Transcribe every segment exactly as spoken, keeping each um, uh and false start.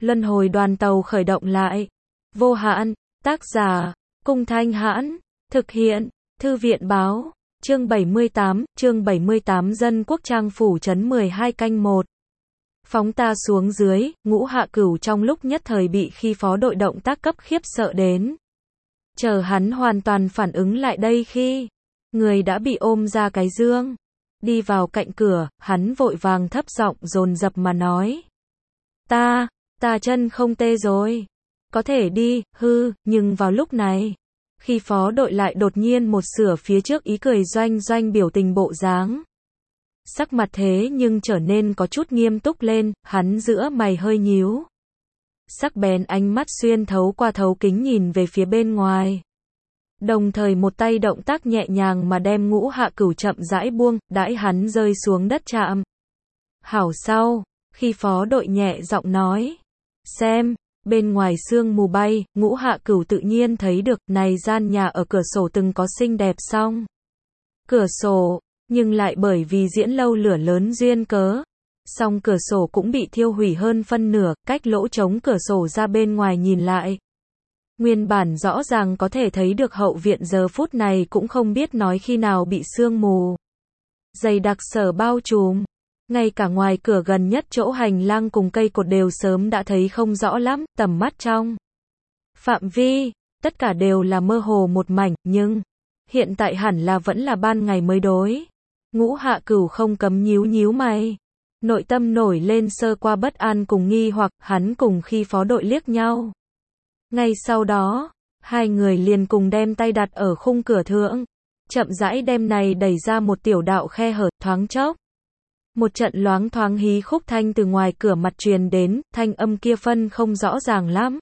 Luân hồi đoàn tàu khởi động lại. Vô hạn, tác giả, Cung Thanh Hãn, thực hiện, Thư viện Báo, chương bảy mươi tám, chương bảy mươi tám Dân Quốc Trang Phủ Trấn mười hai canh một. Phóng ta xuống dưới, Ngũ Hạ Cửu trong lúc nhất thời bị khi phó đội động tác cấp khiếp sợ đến. Chờ hắn hoàn toàn phản ứng lại đây khi người đã bị ôm ra cái dương. Đi vào cạnh cửa, hắn vội vàng thấp giọng dồn dập mà nói. Ta, ta chân không tê rồi. Có thể đi, hư, nhưng vào lúc này, khi phó đội lại đột nhiên một sửa phía trước ý cười doanh doanh biểu tình bộ dáng. Sắc mặt thế nhưng trở nên có chút nghiêm túc lên, hắn giữa mày hơi nhíu. Sắc bén ánh mắt xuyên thấu qua thấu kính nhìn về phía bên ngoài. Đồng thời một tay động tác nhẹ nhàng mà đem Ngũ Hạ Cửu chậm rãi buông, đãi hắn rơi xuống đất chạm. Hảo sau, khi phó đội nhẹ giọng nói. Xem, bên ngoài sương mù bay, Ngũ Hạ Cửu tự nhiên thấy được, này gian nhà ở cửa sổ từng có xinh đẹp song. Cửa sổ, nhưng lại bởi vì diễn lâu lửa lớn duyên cớ. Song cửa sổ cũng bị thiêu hủy hơn phân nửa, cách lỗ trống cửa sổ ra bên ngoài nhìn lại. Nguyên bản rõ ràng có thể thấy được hậu viện giờ phút này cũng không biết nói khi nào bị sương mù dày đặc sở bao trùm. Ngay cả ngoài cửa gần nhất chỗ hành lang cùng cây cột đều sớm đã thấy không rõ lắm, tầm mắt trong phạm vi, tất cả đều là mơ hồ một mảnh, nhưng hiện tại hẳn là vẫn là ban ngày mới đối. Ngũ Hạ Cửu không cấm nhíu nhíu mày. Nội tâm nổi lên sơ qua bất an cùng nghi hoặc, hắn cùng khi phó đội liếc nhau. Ngay sau đó, hai người liền cùng đem tay đặt ở khung cửa thượng, chậm rãi đem này đẩy ra một tiểu đạo khe hở, thoáng chốc. Một trận loáng thoáng hí khúc thanh từ ngoài cửa mặt truyền đến, thanh âm kia phân không rõ ràng lắm.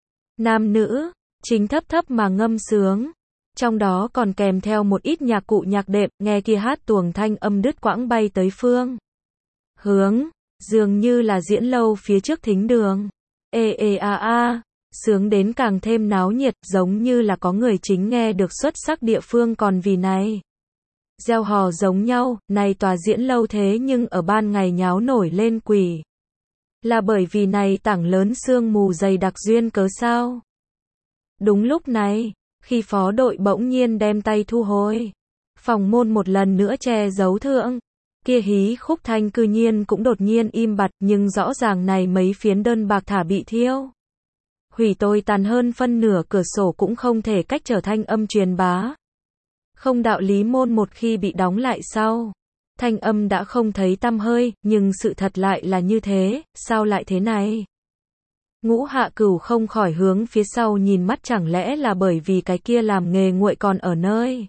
Nam nữ, chính thấp thấp mà ngâm sướng. Trong đó còn kèm theo một ít nhạc cụ nhạc đệm, nghe kia hát tuồng thanh âm đứt quãng bay tới phương hướng, dường như là diễn lâu phía trước thính đường. Ê ê a a, sướng đến càng thêm náo nhiệt, giống như là có người chính nghe được xuất sắc địa phương còn vì này. Gieo hò giống nhau, này tòa diễn lâu thế nhưng ở ban ngày nháo nổi lên quỷ. Là bởi vì này tảng lớn sương mù dày đặc duyên cớ sao? Đúng lúc này, khi phó đội bỗng nhiên đem tay thu hồi. Phòng môn một lần nữa che giấu thượng. Kia hí khúc thanh cư nhiên cũng đột nhiên im bặt, nhưng rõ ràng này mấy phiến đơn bạc thả bị thiêu. Hủy tôi tàn hơn phân nửa cửa sổ cũng không thể cách trở thanh âm truyền bá. Không đạo lý môn một khi bị đóng lại sau. Thanh âm đã không thấy tăm hơi, nhưng sự thật lại là như thế, sao lại thế này? Ngũ Hạ Cửu không khỏi hướng phía sau nhìn mắt, chẳng lẽ là bởi vì cái kia làm nghề nguội còn ở nơi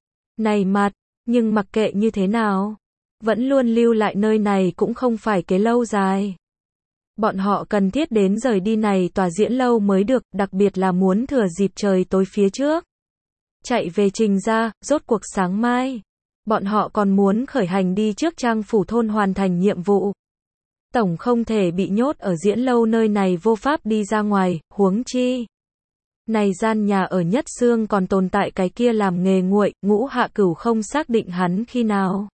này mặt, nhưng mặc kệ như thế nào, vẫn luôn lưu lại nơi này cũng không phải kế lâu dài. Bọn họ cần thiết đến rời đi này tòa diễn lâu mới được, đặc biệt là muốn thừa dịp trời tối phía trước. Chạy về Trình ra, rốt cuộc sáng mai. Bọn họ còn muốn khởi hành đi trước Trang Phủ thôn hoàn thành nhiệm vụ. Tổng không thể bị nhốt ở diễn lâu nơi này vô pháp đi ra ngoài, huống chi. Này gian nhà ở nhất xương còn tồn tại cái kia làm nghề nguội, Ngũ Hạ Cửu không xác định hắn khi nào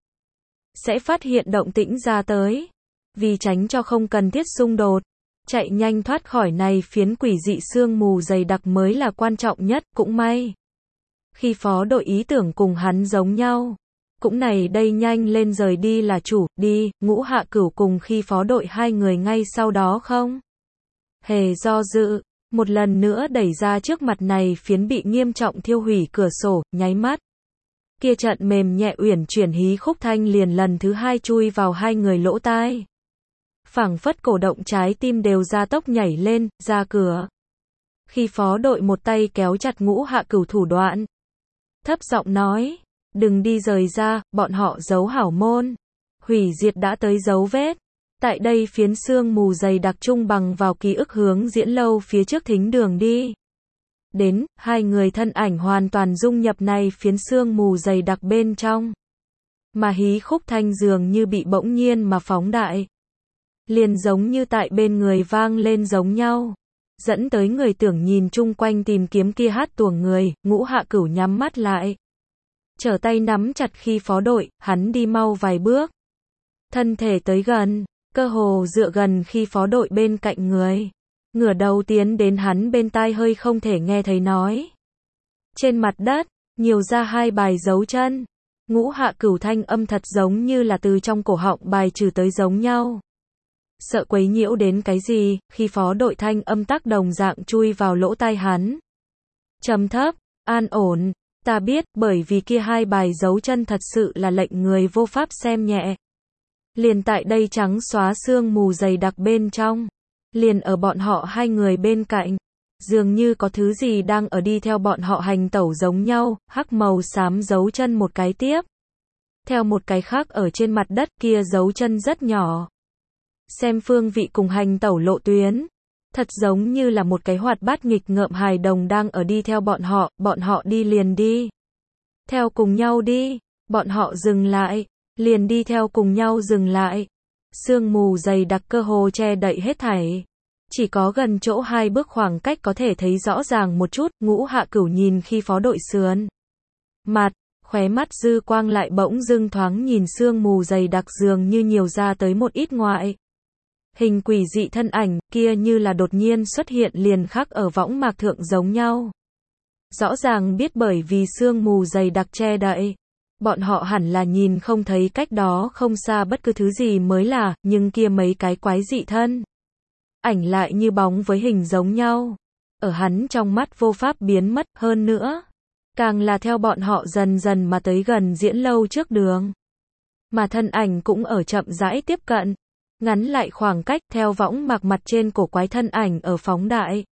sẽ phát hiện động tĩnh ra tới. Vì tránh cho không cần thiết xung đột, chạy nhanh thoát khỏi này phiến quỷ dị sương mù dày đặc mới là quan trọng nhất, cũng may. Khi phó đội ý tưởng cùng hắn giống nhau, cũng này đây nhanh lên rời đi là chủ, đi, Ngũ Hạ Cửu cùng khi phó đội hai người ngay sau đó không hề do dự, một lần nữa đẩy ra trước mặt này phiến bị nghiêm trọng thiêu hủy cửa sổ, nháy mắt. Kia trận mềm nhẹ uyển chuyển hí khúc thanh liền lần thứ hai chui vào hai người lỗ tai. Phảng phất cổ động trái tim đều ra tốc nhảy lên, ra cửa. Khi phó đội một tay kéo chặt Ngũ Hạ Cửu thủ đoạn. Thấp giọng nói, đừng đi rời ra, bọn họ giấu hảo môn. Hủy diệt đã tới dấu vết. Tại đây phiến sương mù dày đặc trung bằng vào ký ức hướng diễn lâu phía trước thính đường đi. Đến, hai người thân ảnh hoàn toàn dung nhập này phiến sương mù dày đặc bên trong. Mà hí khúc thanh dường như bị bỗng nhiên mà phóng đại. Liền giống như tại bên người vang lên giống nhau. Dẫn tới người tưởng nhìn chung quanh tìm kiếm kia hát tuồng người, Ngũ Hạ Cửu nhắm mắt lại. Trở tay nắm chặt khi phó đội, hắn đi mau vài bước. Thân thể tới gần, cơ hồ dựa gần khi phó đội bên cạnh người. ngửa đầu tiến đến hắn bên tai hơi không thể nghe thấy nói. Trên mặt đất, nhiều ra hai bài dấu chân. Ngũ Hạ Cửu thanh âm thật giống như là từ trong cổ họng bài trừ tới giống nhau. Sợ quấy nhiễu đến cái gì, khi phó đội thanh âm tác đồng dạng chui vào lỗ tai hắn. Trầm thấp, an ổn, ta biết, bởi vì kia hai bài dấu chân thật sự là lệnh người vô pháp xem nhẹ. Liền tại đây trắng xóa sương mù dày đặc bên trong, liền ở bọn họ hai người bên cạnh, dường như có thứ gì đang ở đi theo bọn họ hành tẩu giống nhau, hắc màu xám dấu chân một cái tiếp. Theo một cái khác ở trên mặt đất kia dấu chân rất nhỏ. Xem phương vị cùng hành tẩu lộ tuyến, thật giống như là một cái hoạt bát nghịch ngợm hài đồng đang ở đi theo bọn họ, bọn họ đi liền đi. Theo cùng nhau đi, bọn họ dừng lại, liền đi theo cùng nhau dừng lại. Sương mù dày đặc cơ hồ che đậy hết thảy. Chỉ có gần chỗ hai bước khoảng cách có thể thấy rõ ràng một chút, Ngũ Hạ Cửu nhìn khi phó đội sườn mặt, khóe mắt dư quang lại bỗng dưng thoáng nhìn sương mù dày đặc dường như nhiều ra tới một ít ngoại. Hình quỷ dị thân ảnh kia như là đột nhiên xuất hiện liền khắc ở võng mạc thượng giống nhau. Rõ ràng biết bởi vì sương mù dày đặc che đậy, bọn họ hẳn là nhìn không thấy cách đó không xa bất cứ thứ gì mới là, nhưng kia mấy cái quái dị thân ảnh lại như bóng với hình giống nhau. Ở hắn trong mắt vô pháp biến mất, hơn nữa, càng là theo bọn họ dần dần mà tới gần diễn lâu trước đường. Mà thân ảnh cũng ở chậm rãi tiếp cận, ngắn lại khoảng cách theo võng mạc mặt trên cổ quái thân ảnh ở phóng đại.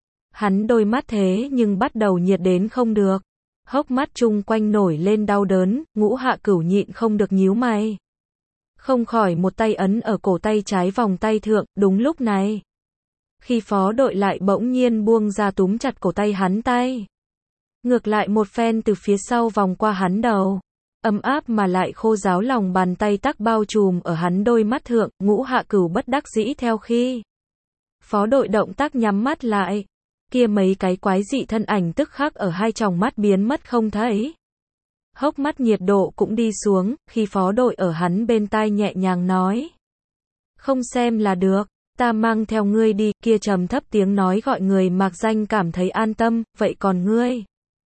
Hắn đôi mắt thế nhưng bắt đầu nhiệt đến không được. Hốc mắt chung quanh nổi lên đau đớn, Ngũ Hạ Cửu nhịn không được nhíu mày. Không khỏi một tay ấn ở cổ tay trái vòng tay thượng, đúng lúc này. Khi phó đội lại bỗng nhiên buông ra túm chặt cổ tay hắn tay. Ngược lại một phen từ phía sau vòng qua hắn đầu. Ấm áp mà lại khô ráo lòng bàn tay tắc bao trùm ở hắn đôi mắt thượng, Ngũ Hạ Cửu bất đắc dĩ theo khi. Phó đội động tác nhắm mắt lại. Kia mấy cái quái dị thân ảnh tức khắc ở hai tròng mắt biến mất không thấy. Hốc mắt nhiệt độ cũng đi xuống, khi phó đội ở hắn bên tai nhẹ nhàng nói. Không xem là được, ta mang theo ngươi đi, kia trầm thấp tiếng nói gọi người mạc danh cảm thấy an tâm, vậy còn ngươi?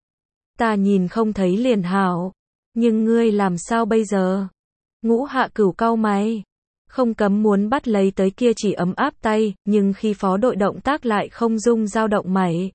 Ta nhìn không thấy liền hảo, nhưng ngươi làm sao bây giờ? Ngũ Hạ Cửu cau mày. Không cấm muốn bắt lấy tới kia chỉ ấm áp tay, nhưng khi phó đội động tác lại không dung dao động mảy.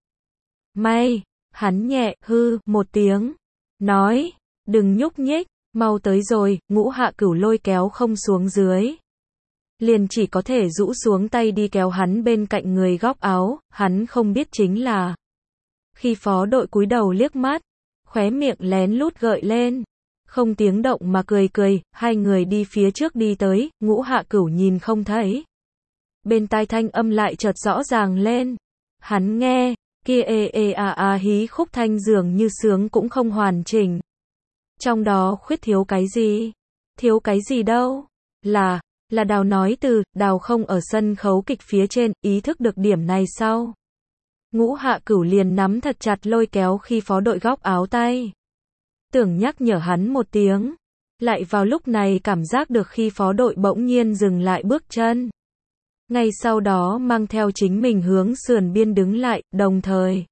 May, hắn nhẹ, hư, một tiếng. Nói, đừng nhúc nhích, mau tới rồi, Ngũ Hạ Cửu lôi kéo không xuống dưới. Liền chỉ có thể rũ xuống tay đi kéo hắn bên cạnh người góc áo, hắn không biết chính là. Khi phó đội cúi đầu liếc mắt, khóe miệng lén lút gợi lên. Không tiếng động mà cười cười, hai người đi phía trước đi tới, Ngũ Hạ Cửu nhìn không thấy. Bên tai thanh âm lại chợt rõ ràng lên. Hắn nghe, kia ê ê à à hí khúc thanh dường như sướng cũng không hoàn chỉnh. Trong đó khuyết thiếu cái gì? Thiếu cái gì đâu? Là, là Đào nói từ, Đào không ở sân khấu kịch phía trên, ý thức được điểm này sau. Ngũ Hạ Cửu liền nắm thật chặt lôi kéo khi phó đội góc áo tay. Tưởng nhắc nhở hắn một tiếng. Lại vào lúc này cảm giác được khi phó đội bỗng nhiên dừng lại bước chân. Ngay sau đó mang theo chính mình hướng sườn biên đứng lại, đồng thời.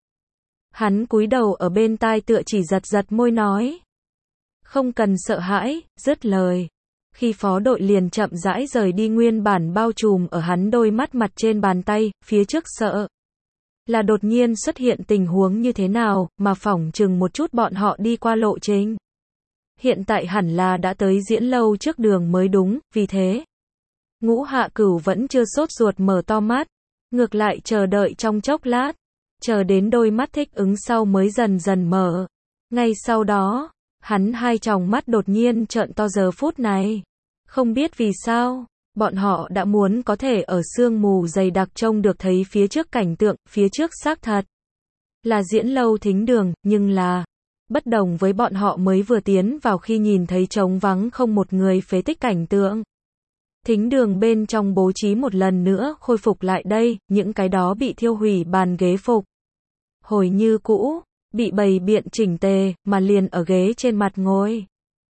Hắn cúi đầu ở bên tai tựa chỉ giật giật môi nói. Không cần sợ hãi, dứt lời. Khi phó đội liền chậm rãi rời đi nguyên bản bao trùm ở hắn đôi mắt mặt trên bàn tay, phía trước sợ. Là đột nhiên xuất hiện tình huống như thế nào, mà phỏng chừng một chút bọn họ đi qua lộ trình. Hiện tại hẳn là đã tới diễn lâu trước đường mới đúng, vì thế. Ngũ Hạ Cửu vẫn chưa sốt ruột mở to mắt, ngược lại chờ đợi trong chốc lát, chờ đến đôi mắt thích ứng sau mới dần dần mở. Ngay sau đó, hắn hai tròng mắt đột nhiên trợn to giờ phút này. Không biết vì sao. Bọn họ đã muốn có thể ở sương mù dày đặc trông được thấy phía trước cảnh tượng, phía trước xác thật. Là diễn lâu thính đường, nhưng là bất đồng với bọn họ mới vừa tiến vào khi nhìn thấy trống vắng không một người phế tích cảnh tượng. Thính đường bên trong bố trí một lần nữa khôi phục lại đây, những cái đó bị thiêu hủy bàn ghế phục. Hồi như cũ, bị bày biện chỉnh tề, mà liền ở ghế trên mặt ngồi.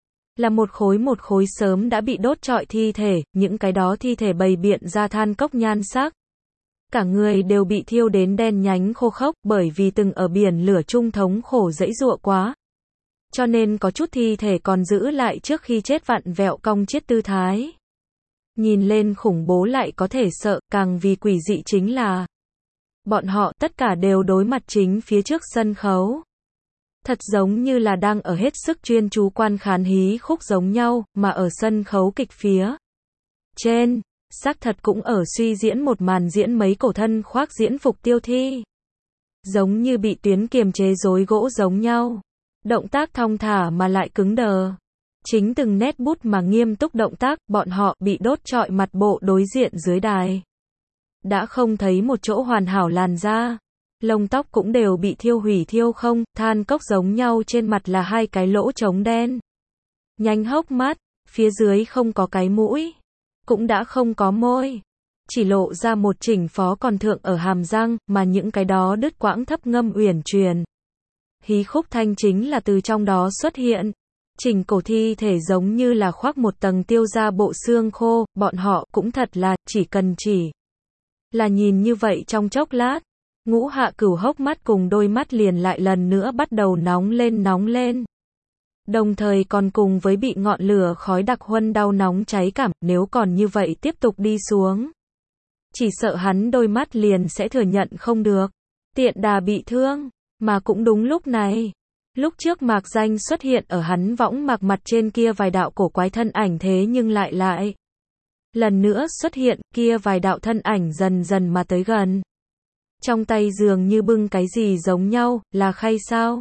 Là một khối một khối sớm đã bị đốt trọi thi thể, những cái đó thi thể bày biện ra than cốc nhan sắc. Cả người đều bị thiêu đến đen nhánh khô khốc, bởi vì từng ở biển lửa chung thống khổ dẫy dụa quá. Cho nên có chút thi thể còn giữ lại trước khi chết vặn vẹo cong chết tư thái. Nhìn lên khủng bố lại có thể sợ, càng vì quỷ dị chính là bọn họ tất cả đều đối mặt chính phía trước sân khấu. Thật giống như là đang ở hết sức chuyên chú quan khán hí khúc giống nhau, mà ở sân khấu kịch phía trên, xác thật cũng ở suy diễn một màn diễn mấy cổ thân khoác diễn phục Tiêu Thi. Giống như bị tuyến kiềm chế rối gỗ giống nhau. Động tác thong thả mà lại cứng đờ. Chính từng nét bút mà nghiêm túc động tác, bọn họ bị đốt trọi mặt bộ đối diện dưới đài. Đã không thấy một chỗ hoàn hảo làn da. Lông tóc cũng đều bị thiêu hủy thiêu không, than cốc giống nhau trên mặt là hai cái lỗ trống đen. Nhánh hốc mắt, phía dưới không có cái mũi, cũng đã không có môi. Chỉ lộ ra một chỉnh phó còn thượng ở hàm răng, mà những cái đó đứt quãng thấp ngâm uyển truyền. Hí khúc thanh chính là từ trong đó xuất hiện. Chỉnh cổ thi thể giống như là khoác một tầng tiêu ra bộ xương khô, bọn họ cũng thật là, chỉ cần chỉ là nhìn như vậy trong chốc lát. Ngũ Hạ Cửu hốc mắt cùng đôi mắt liền lại lần nữa bắt đầu nóng lên nóng lên. Đồng thời còn cùng với bị ngọn lửa khói đặc huân đau nóng cháy cảm, nếu còn như vậy tiếp tục đi xuống. Chỉ sợ hắn đôi mắt liền sẽ thừa nhận không được. Tiện đà bị thương, mà cũng đúng lúc này. Lúc trước mạc danh xuất hiện ở hắn võng mạc mặt trên kia vài đạo cổ quái thân ảnh thế nhưng lại lại. Lần nữa xuất hiện, kia vài đạo thân ảnh dần dần mà tới gần. Trong tay dường như bưng cái gì giống nhau, là khay sao?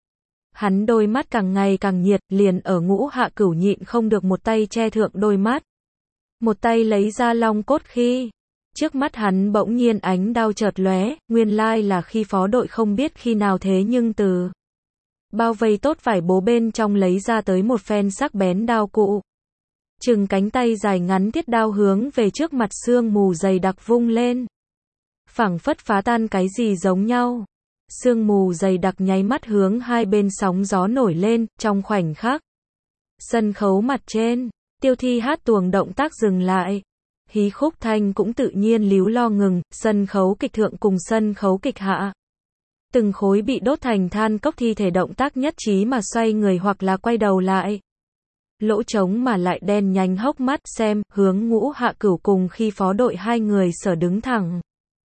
Hắn đôi mắt càng ngày càng nhiệt, liền ở Ngũ Hạ Cửu nhịn không được một tay che thượng đôi mắt. Một tay lấy ra long cốt khi. Trước mắt hắn bỗng nhiên ánh đao chợt lóe, nguyên lai là khi phó đội không biết khi nào thế nhưng từ bao vây tốt vải bố bên trong lấy ra tới một phen sắc bén đao cụ. Chừng cánh tay dài ngắn thiết đao hướng về trước mặt sương mù dày đặc vung lên. Phảng phất phá tan cái gì giống nhau. Sương mù dày đặc nháy mắt hướng hai bên sóng gió nổi lên, trong khoảnh khắc. Sân khấu mặt trên, Tiêu Thi hát tuồng động tác dừng lại. Hí khúc thanh cũng tự nhiên líu lo ngừng, sân khấu kịch thượng cùng sân khấu kịch hạ. Từng khối bị đốt thành than cốc thi thể động tác nhất trí mà xoay người hoặc là quay đầu lại. Lỗ trống mà lại đen nhánh hốc mắt xem, hướng Ngũ Hạ Cửu cùng khi phó đội hai người sở đứng thẳng.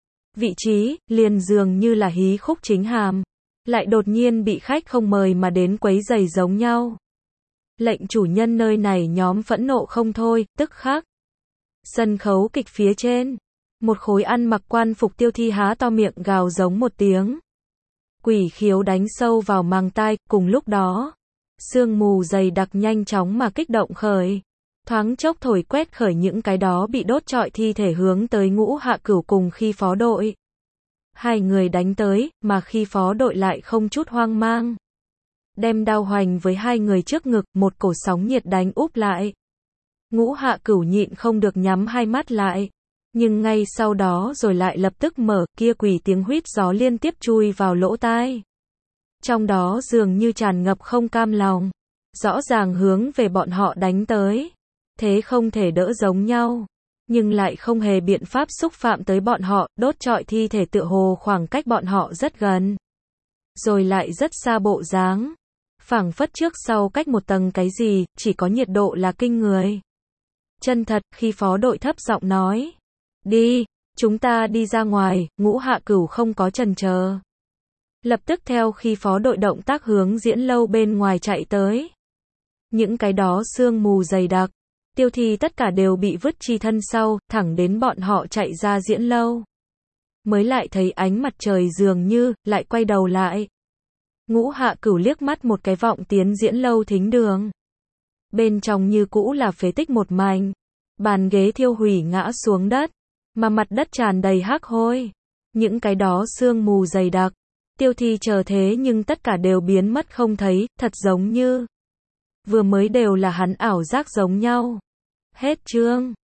Vị trí, liền dường như là hí khúc chính hàm. Lại đột nhiên bị khách không mời mà đến quấy giày giống nhau. Lệnh chủ nhân nơi này nhóm phẫn nộ không thôi, tức khắc. Sân khấu kịch phía trên. Một khối ăn mặc quan phục Tiêu Thi há to miệng gào giống một tiếng. Quỷ khiếu đánh sâu vào màng tai, cùng lúc đó. Sương mù dày đặc nhanh chóng mà kích động khởi. Thoáng chốc thổi quét khởi những cái đó bị đốt trọi thi thể hướng tới Ngũ Hạ Cửu cùng khi phó đội. Hai người đánh tới, mà khi phó đội lại không chút hoang mang. Đem đao hoành với hai người trước ngực, một cổ sóng nhiệt đánh úp lại. Ngũ Hạ Cửu nhịn không được nhắm hai mắt lại. Nhưng ngay sau đó rồi lại lập tức mở, kia quỷ tiếng huýt gió liên tiếp chui vào lỗ tai. Trong đó dường như tràn ngập không cam lòng. Rõ ràng hướng về bọn họ đánh tới. Thế không thể đỡ giống nhau. Nhưng lại không hề biện pháp xúc phạm tới bọn họ, đốt trọi thi thể tựa hồ khoảng cách bọn họ rất gần. Rồi lại rất xa bộ dáng. Phảng phất trước sau cách một tầng cái gì, chỉ có nhiệt độ là kinh người. Chân thật, khi phó đội thấp giọng nói. Đi, chúng ta đi ra ngoài, Ngũ Hạ Cửu không có chần chờ. Lập tức theo khi phó đội động tác hướng diễn lâu bên ngoài chạy tới. Những cái đó sương mù dày đặc. Tiêu Thi tất cả đều bị vứt chi thân sau, thẳng đến bọn họ chạy ra diễn lâu. Mới lại thấy ánh mặt trời dường như, lại quay đầu lại. Ngũ Hạ Cửu liếc mắt một cái vọng tiến diễn lâu thính đường. Bên trong như cũ là phế tích một mảnh. Bàn ghế thiêu hủy ngã xuống đất. Mà mặt đất tràn đầy hắc hôi. Những cái đó sương mù dày đặc. Tiêu Thi chờ thế nhưng tất cả đều biến mất không thấy, thật giống như vừa mới đều là hắn ảo giác giống nhau. Hết chương.